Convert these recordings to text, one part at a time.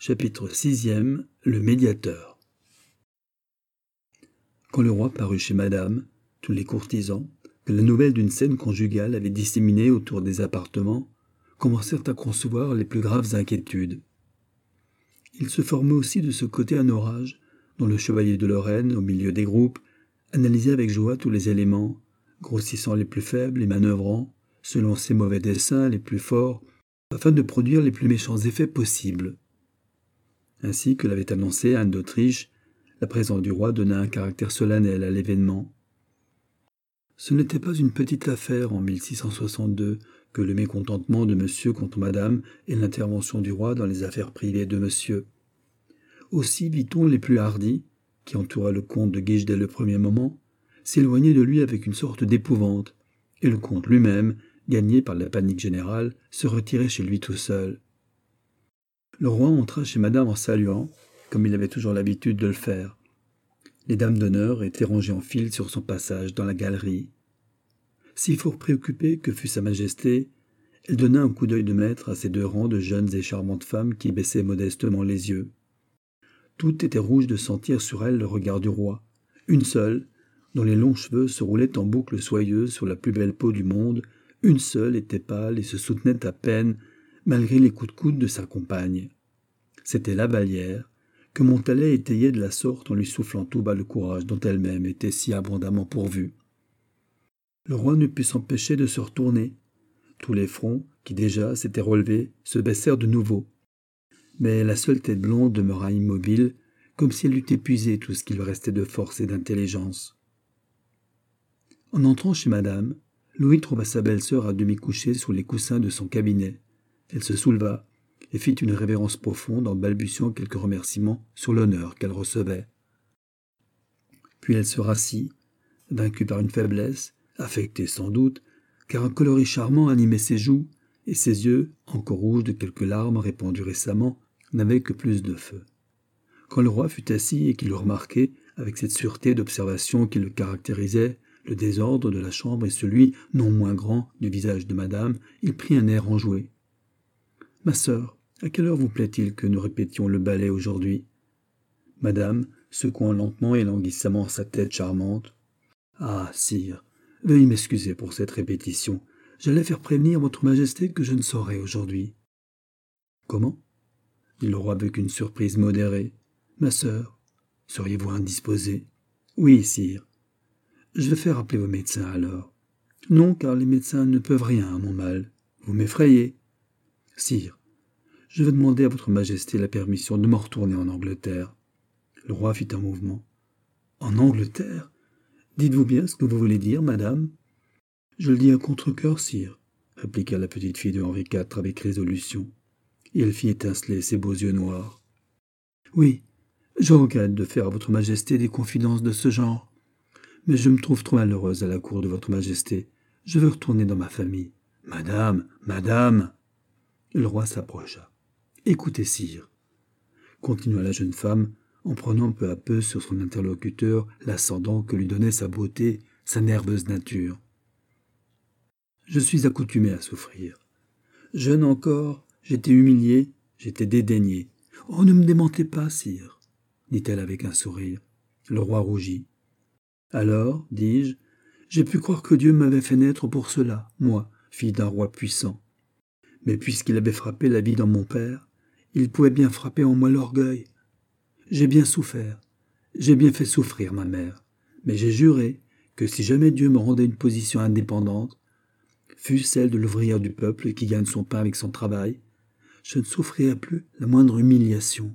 Chapitre 6e. Le médiateur. Quand le roi parut chez madame, tous les courtisans, que la nouvelle d'une scène conjugale avait disséminée autour des appartements, commencèrent à concevoir les plus graves inquiétudes. Il se formait aussi de ce côté un orage, dont le chevalier de Lorraine, au milieu des groupes, analysait avec joie tous les éléments, grossissant les plus faibles et manœuvrant, selon ses mauvais desseins, les plus forts, afin de produire les plus méchants effets possibles. Ainsi que l'avait annoncé Anne d'Autriche, la présence du roi donna un caractère solennel à l'événement. Ce n'était pas une petite affaire en 1662 que le mécontentement de monsieur contre madame et l'intervention du roi dans les affaires privées de monsieur. Aussi vit-on les plus hardis, qui entouraient le comte de Guiche dès le premier moment, s'éloigner de lui avec une sorte d'épouvante, et le comte lui-même, gagné par la panique générale, se retirait chez lui tout seul. Le roi entra chez madame en saluant, comme il avait toujours l'habitude de le faire. Les dames d'honneur étaient rangées en file sur son passage dans la galerie. Si fort préoccupée que fût sa majesté, elle donna un coup d'œil de maître à ces deux rangs de jeunes et charmantes femmes qui baissaient modestement les yeux. Toutes étaient rouges de sentir sur elles le regard du roi. Une seule, dont les longs cheveux se roulaient en boucles soyeuses sur la plus belle peau du monde, une seule était pâle et se soutenait à peine, malgré les coups de coude de sa compagne. C'était la Vallière, que Montalais étayait de la sorte en lui soufflant tout bas le courage dont elle-même était si abondamment pourvue. Le roi ne put s'empêcher de se retourner. Tous les fronts, qui déjà s'étaient relevés, se baissèrent de nouveau. Mais la seule tête blonde demeura immobile, comme si elle eût épuisé tout ce qu'il restait de force et d'intelligence. En entrant chez madame, Louis trouva sa belle-sœur à demi couchée sous les coussins de son cabinet. Elle se souleva et fit une révérence profonde en balbutiant quelques remerciements sur l'honneur qu'elle recevait. Puis elle se rassit, vaincue par une faiblesse, affectée sans doute, car un coloris charmant animait ses joues, et ses yeux, encore rouges de quelques larmes répandues récemment, n'avaient que plus de feu. Quand le roi fut assis et qu'il eut remarqué, avec cette sûreté d'observation qui le caractérisait, le désordre de la chambre et celui, non moins grand, du visage de madame, il prit un air enjoué. « Ma sœur, à quelle heure vous plaît-il que nous répétions le ballet aujourd'hui ?» Madame, secouant lentement et languissamment sa tête charmante. « Ah, sire, veuillez m'excuser pour cette répétition. J'allais faire prévenir votre majesté que je ne saurais aujourd'hui. »« Comment ?» dit le roi avec une surprise modérée. « Ma sœur, seriez-vous indisposée ?»« Oui, sire. »« Je vais faire appeler vos médecins alors. »« Non, car les médecins ne peuvent rien à mon mal. Vous m'effrayez. »« Sire, je vais demander à votre majesté la permission de m'en retourner en Angleterre. » Le roi fit un mouvement. « En Angleterre ? Dites-vous bien ce que vous voulez dire, madame ?»« Je le dis à contre-cœur, sire, » répliqua la petite fille de Henri IV avec résolution, et elle fit étinceler ses beaux yeux noirs. « Oui, je regrette de faire à votre majesté des confidences de ce genre, mais je me trouve trop malheureuse à la cour de votre majesté. Je veux retourner dans ma famille. »« Madame, madame !» Le roi s'approcha. « Écoutez, sire, » continua la jeune femme, en prenant peu à peu sur son interlocuteur l'ascendant que lui donnait sa beauté, sa nerveuse nature. « Je suis accoutumée à souffrir. Jeune encore, j'étais humiliée, j'étais dédaignée. Oh, ne me démentez pas, sire, dit-elle avec un sourire. Le roi rougit. Alors, dis-je, j'ai pu croire que Dieu m'avait fait naître pour cela, moi, fille d'un roi puissant. Mais puisqu'il avait frappé la vie dans mon père, il pouvait bien frapper en moi l'orgueil. J'ai bien souffert, j'ai bien fait souffrir ma mère, mais j'ai juré que si jamais Dieu me rendait une position indépendante, fût celle de l'ouvrière du peuple qui gagne son pain avec son travail, je ne souffrirais plus la moindre humiliation.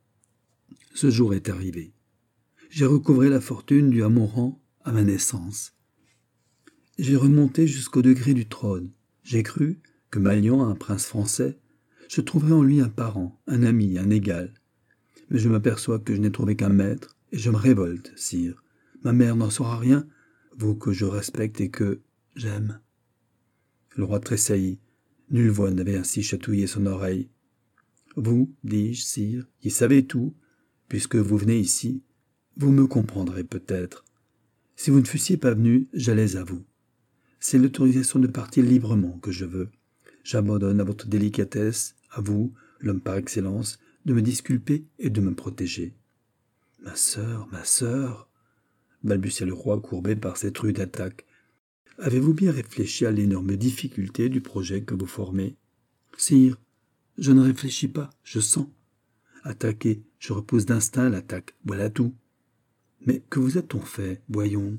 Ce jour est arrivé. J'ai recouvré la fortune due à mon rang à ma naissance. J'ai remonté jusqu'au degré du trône. J'ai cru que, m'alliant à un prince français, je trouverais en lui un parent, un ami, un égal. Mais je m'aperçois que je n'ai trouvé qu'un maître, et je me révolte, sire. Ma mère n'en saura rien, vous que je respecte et que j'aime. » Le roi tressaillit. Nulle voix n'avait ainsi chatouillé son oreille. « Vous, dis-je, sire, qui savez tout, puisque vous venez ici, vous me comprendrez peut-être. Si vous ne fussiez pas venu, j'allais à vous. C'est l'autorisation de partir librement que je veux. J'abandonne à votre délicatesse, à vous, l'homme par excellence, de me disculper et de me protéger. Ma sœur, balbutia le roi courbé par cette rude attaque. Avez-vous bien réfléchi à l'énorme difficulté du projet que vous formez? Sire, je ne réfléchis pas, je sens. Attaquer, je repousse d'instinct l'attaque, voilà tout. Mais que vous a-t-on fait, voyons?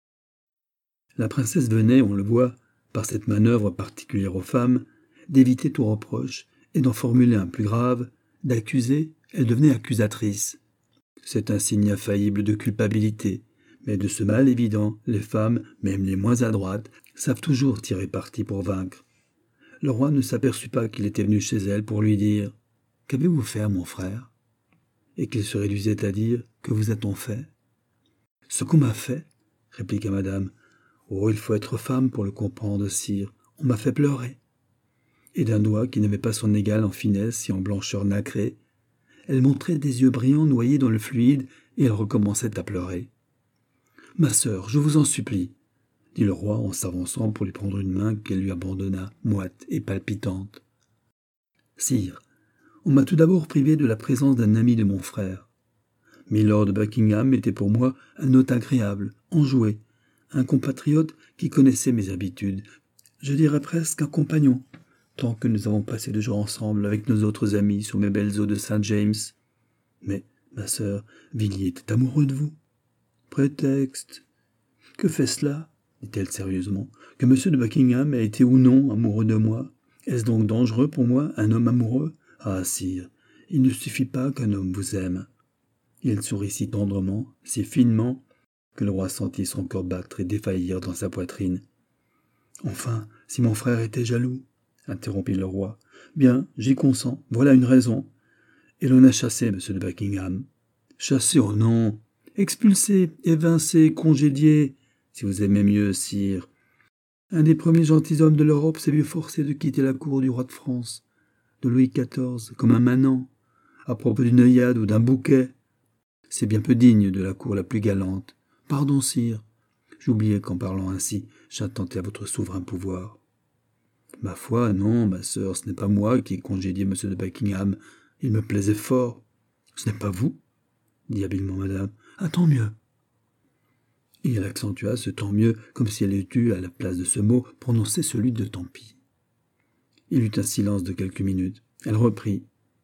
La princesse venait, on le voit, par cette manœuvre particulière aux femmes, d'éviter tout reproche et d'en formuler un plus grave, d'accuser, elle devenait accusatrice. C'est un signe infaillible de culpabilité, mais de ce mal évident, les femmes, même les moins adroites, savent toujours tirer parti pour vaincre. Le roi ne s'aperçut pas qu'il était venu chez elle pour lui dire « Qu'avez-vous fait, mon frère ?» et qu'il se réduisait à dire « Que vous a-t-on fait ?» « Ce qu'on m'a fait, » répliqua madame. « Oh, il faut être femme pour le comprendre, sire. On m'a fait pleurer. » Et d'un doigt qui n'avait pas son égal en finesse et en blancheur nacrée, elle montrait des yeux brillants noyés dans le fluide et elle recommençait à pleurer. « Ma sœur, je vous en supplie, » dit le roi en s'avançant pour lui prendre une main qu'elle lui abandonna, moite et palpitante. « Sire, on m'a tout d'abord privé de la présence d'un ami de mon frère. Milord de Buckingham était pour moi un hôte agréable, enjoué, un compatriote qui connaissait mes habitudes, je dirais presque un compagnon, tant que nous avons passé de jours ensemble avec nos autres amis sur mes belles eaux de Saint James. Mais, ma sœur, Villiers était amoureux de vous. Prétexte. Que fait cela, dit-elle sérieusement, que M. de Buckingham a été ou non amoureux de moi? Est-ce donc dangereux pour moi, un homme amoureux? Ah, sire, il ne suffit pas qu'un homme vous aime. Il sourit si tendrement, si finement, que le roi sentit son cœur battre et défaillir dans sa poitrine. « Enfin, si mon frère était jaloux, » interrompit le roi, « bien, j'y consens, voilà une raison. Et l'on a chassé M. de Buckingham. Chassé, oh non, expulsé, évincé, congédié, si vous aimez mieux, sire. Un des premiers gentilshommes de l'Europe s'est vu forcé de quitter la cour du roi de France, de Louis XIV, comme un manant, à propos d'une œillade ou d'un bouquet. C'est bien peu digne de la cour la plus galante. Pardon, sire. J'oubliais qu'en parlant ainsi, j'attentais à votre souverain pouvoir. Ma foi, non, ma sœur, ce n'est pas moi qui ai congédié M. de Buckingham. Il me plaisait fort. Ce n'est pas vous, dit habilement madame. Ah, tant mieux. Et elle accentua ce tant mieux comme si elle eût eu, à la place de ce mot, prononcé celui de tant pis. Il eut un silence de quelques minutes. Elle reprit.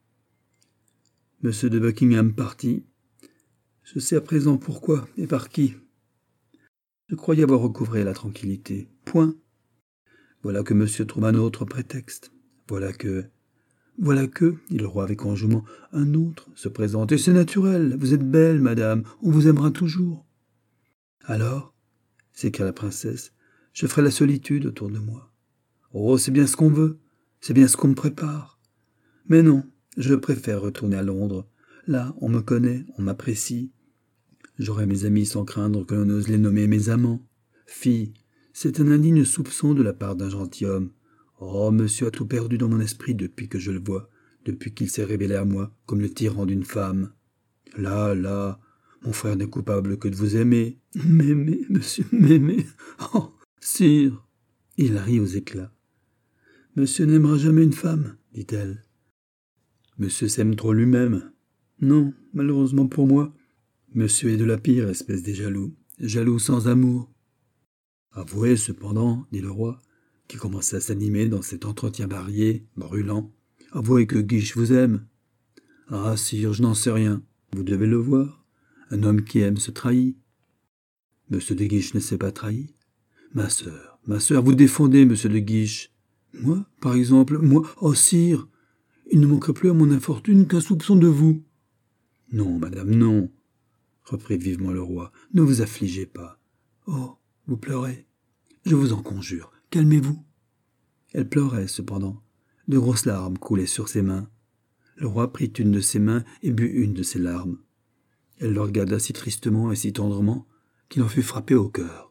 M. de Buckingham partit. Je sais à présent pourquoi et par qui. Je croyais avoir recouvré la tranquillité. Point. Voilà que monsieur trouve un autre prétexte. Voilà que, dit le roi avec enjouement, un autre se présente. Et c'est naturel, vous êtes belle, madame, on vous aimera toujours. Alors, s'écria la princesse, je ferai la solitude autour de moi. Oh, c'est bien ce qu'on veut, c'est bien ce qu'on me prépare. Mais non, je préfère retourner à Londres. Là, on me connaît, on m'apprécie. J'aurai mes amis sans craindre que l'on ose les nommer mes amants. Fille, c'est un indigne soupçon de la part d'un gentilhomme. Oh, monsieur a tout perdu dans mon esprit depuis que je le vois, depuis qu'il s'est révélé à moi comme le tyran d'une femme. Là, mon frère n'est coupable que de vous aimer. M'aimer, monsieur, m'aimer. Oh, sire. Il rit aux éclats. Monsieur n'aimera jamais une femme, dit-elle. Monsieur s'aime trop lui-même. Non, malheureusement pour moi, monsieur est de la pire espèce des jaloux, jaloux sans amour. Avouez cependant, dit le roi, qui commençait à s'animer dans cet entretien varié, brûlant, avouez que Guiche vous aime. Ah, sire, je n'en sais rien, vous devez le voir, un homme qui aime se trahit. Monsieur de Guiche ne s'est pas trahi. Ma sœur, vous défendez monsieur de Guiche. Moi, par exemple, moi, oh sire, il ne manquerait plus à mon infortune qu'un soupçon de vous. Non, madame, non, reprit vivement le roi, ne vous affligez pas. Oh, vous pleurez. Je vous en conjure, calmez-vous. Elle pleurait, cependant. De grosses larmes coulaient sur ses mains. Le roi prit une de ses mains et but une de ses larmes. Elle le regarda si tristement et si tendrement qu'il en fut frappé au cœur.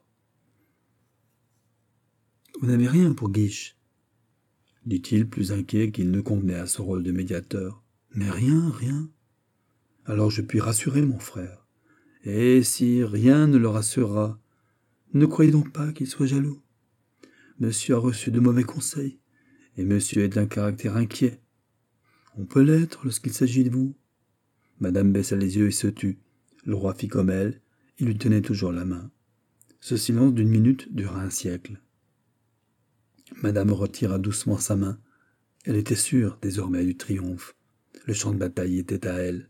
« Vous n'avez rien pour Guiche ?» dit-il, plus inquiet qu'il ne convenait à ce rôle de médiateur. « Mais rien. Alors je puis rassurer mon frère. Et si rien ne le rassurera, ne croyez donc pas qu'il soit jaloux. Monsieur a reçu de mauvais conseils, et monsieur est d'un caractère inquiet. On peut l'être lorsqu'il s'agit de vous. Madame baissa les yeux et se tut. Le roi fit comme elle, il lui tenait toujours la main. Ce silence d'une minute dura un siècle. Madame retira doucement sa main. Elle était sûre, désormais, du triomphe. Le champ de bataille était à elle.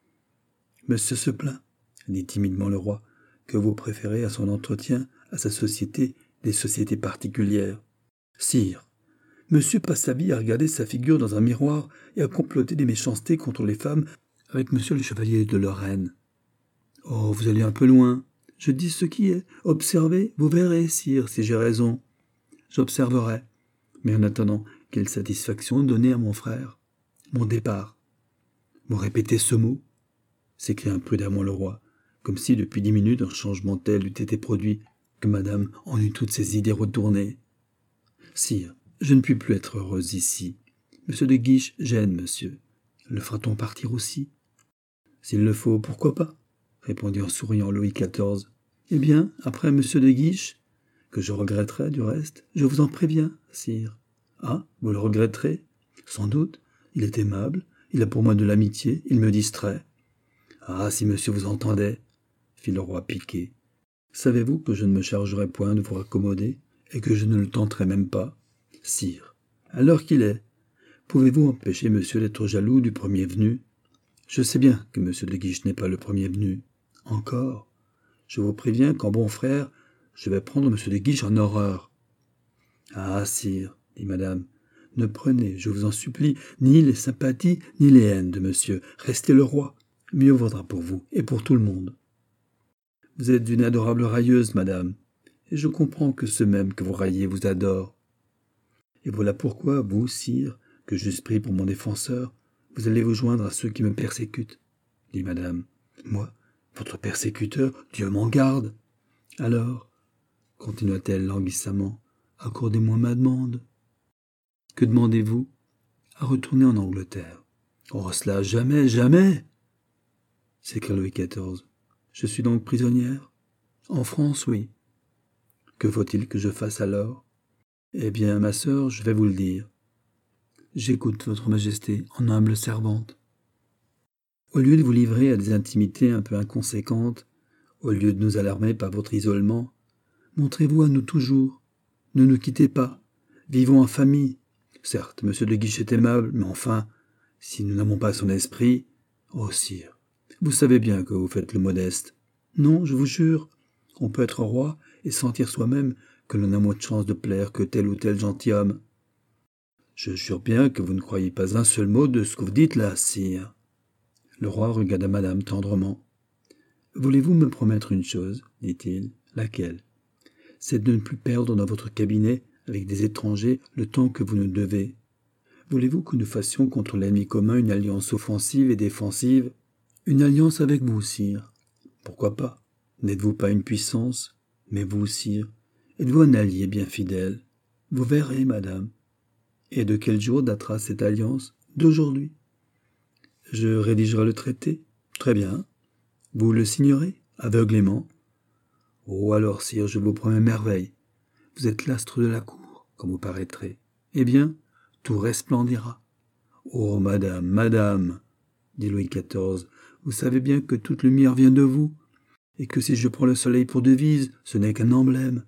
« Monsieur se plaint, » dit timidement le roi, « que vous préférez à son entretien, à sa société, des sociétés particulières. Sire, monsieur passe sa vie à regarder sa figure dans un miroir et à comploter des méchancetés contre les femmes avec monsieur le chevalier de Lorraine. Oh, vous allez un peu loin. Je dis ce qui est. Observez, vous verrez, sire, si j'ai raison. J'observerai. Mais en attendant, quelle satisfaction donner à mon frère. Mon départ. Vous répétez ce mot, s'écria imprudemment le roi, comme si depuis 10 minutes un changement tel eût été produit que madame en eût toutes ses idées retournées. Sire, je ne puis plus être heureuse ici. Monsieur de Guiche gêne, monsieur. Le fera-t-on partir aussi? S'il le faut, pourquoi pas? Répondit en souriant Louis XIV. Eh bien, après monsieur de Guiche, que je regretterai du reste, je vous en préviens, sire. Ah, vous le regretterez? Sans doute, il est aimable, il a pour moi de l'amitié, il me distrait. Ah, si monsieur vous entendait, fit le roi piqué. Savez-vous que je ne me chargerai point de vous raccommoder, et que je ne le tenterai même pas? Sire, à l'heure qu'il est, pouvez-vous empêcher monsieur d'être jaloux du premier venu? Je sais bien que monsieur de Guiche n'est pas le premier venu. Encore, je vous préviens qu'en bon frère, je vais prendre monsieur de Guiche en horreur. Ah, sire, dit madame, ne prenez, je vous en supplie, ni les sympathies, ni les haines de monsieur. Restez le roi. Mieux vaudra pour vous et pour tout le monde. Vous êtes une adorable railleuse, madame, et je comprends que ceux mêmes que vous raillez vous adorent. Et voilà pourquoi, vous, sire, que j'eusse pris pour mon défenseur, vous allez vous joindre à ceux qui me persécutent, dit madame. Moi, votre persécuteur, Dieu m'en garde. Alors, continua-t-elle languissamment, accordez-moi ma demande. Que demandez-vous? À retourner en Angleterre. Oh, cela jamais, jamais! S'écria Louis XIV. Je suis donc prisonnière? En France, oui. Que faut-il que je fasse alors? Eh bien, ma sœur, je vais vous le dire. J'écoute votre majesté, en humble servante. Au lieu de vous livrer à des intimités un peu inconséquentes, au lieu de nous alarmer par votre isolement, montrez-vous à nous toujours. Ne nous quittez pas. Vivons en famille. Certes, monsieur de Guiche est aimable, mais enfin, si nous n'avons pas son esprit... Oh, sire, vous savez bien que vous faites le modeste. Non, je vous jure, on peut être roi et sentir soi-même que l'on a moins de chance de plaire que tel ou tel gentilhomme. Je jure bien que vous ne croyez pas un seul mot de ce que vous dites là, sire. Le roi regarda madame tendrement. Voulez-vous me promettre une chose, dit-il. Laquelle? C'est de ne plus perdre dans votre cabinet, avec des étrangers, le temps que vous nous devez. Voulez-vous que nous fassions contre l'ennemi commun une alliance offensive et défensive? Une alliance avec vous, sire. Pourquoi pas? N'êtes-vous pas une puissance? Mais vous, sire, êtes-vous un allié bien fidèle? Vous verrez, madame. Et de quel jour datera cette alliance? D'aujourd'hui. Je rédigerai le traité. Très bien. Vous le signerez? Aveuglément. Oh, alors, sire, je vous promets merveille. Vous êtes l'astre de la cour, comme vous paraîtrez. Eh bien, tout resplendira. Oh, madame, madame, dit Louis XIV, vous savez bien que toute lumière vient de vous, et que si je prends le soleil pour devise, ce n'est qu'un emblème.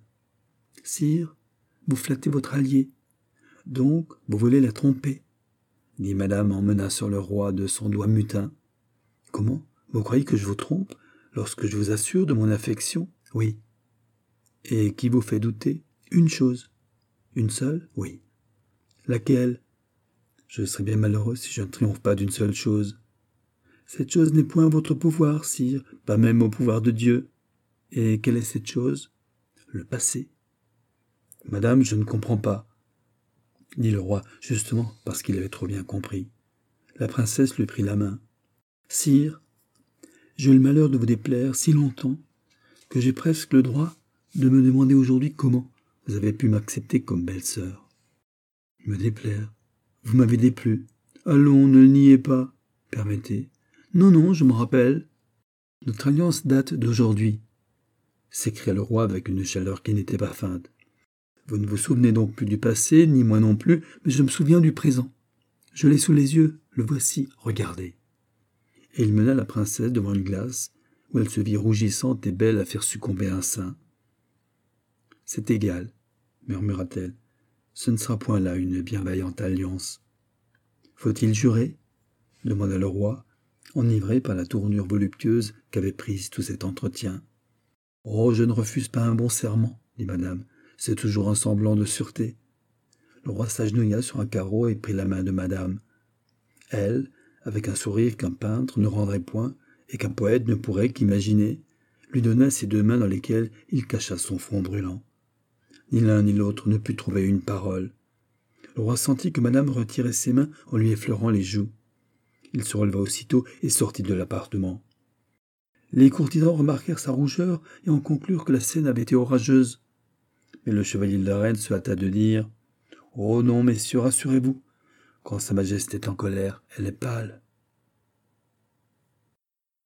Sire, vous flattez votre allié, donc vous voulez la tromper, dit madame en menaçant le roi de son doigt mutin. Comment? Vous croyez que je vous trompe, lorsque je vous assure de mon affection? Oui. Et qui vous fait douter? Une chose. Une seule? Oui. Laquelle? Je serais bien malheureux si je ne triomphe pas d'une seule chose. Cette chose n'est point à votre pouvoir, sire, pas même au pouvoir de Dieu. Et quelle est cette chose? Le passé. Madame, je ne comprends pas, dit le roi, justement parce qu'il avait trop bien compris. La princesse lui prit la main. Sire, j'ai eu le malheur de vous déplaire si longtemps que j'ai presque le droit de me demander aujourd'hui comment vous avez pu m'accepter comme belle-sœur. Me déplaire? Vous m'avez déplu. Allons, ne le niez pas. Permettez. Non, non, je m'en rappelle. Notre alliance date d'aujourd'hui, s'écria le roi avec une chaleur qui n'était pas feinte. Vous ne vous souvenez donc plus du passé, ni moi non plus, mais je me souviens du présent. Je l'ai sous les yeux, le voici, regardez. » Et il mena la princesse devant une glace, où elle se vit rougissante et belle à faire succomber un sein. « C'est égal, » murmura-t-elle, « ce ne sera point là une bienveillante alliance. »« Faut-il jurer ?» demanda le roi, enivré par la tournure voluptueuse qu'avait prise tout cet entretien. « Oh, je ne refuse pas un bon serment, » dit madame, « c'est toujours un semblant de sûreté. » Le roi s'agenouilla sur un carreau et prit la main de madame. Elle, avec un sourire qu'un peintre ne rendrait point et qu'un poète ne pourrait qu'imaginer, lui donna ses deux mains dans lesquelles il cacha son front brûlant. Ni l'un ni l'autre ne put trouver une parole. Le roi sentit que madame retirait ses mains en lui effleurant les joues. Il se releva aussitôt et sortit de l'appartement. Les courtisans remarquèrent sa rougeur et en conclurent que la scène avait été orageuse. Mais le chevalier de la reine se hâta de dire « Oh non, messieurs, rassurez-vous. Quand sa majesté est en colère, elle est pâle.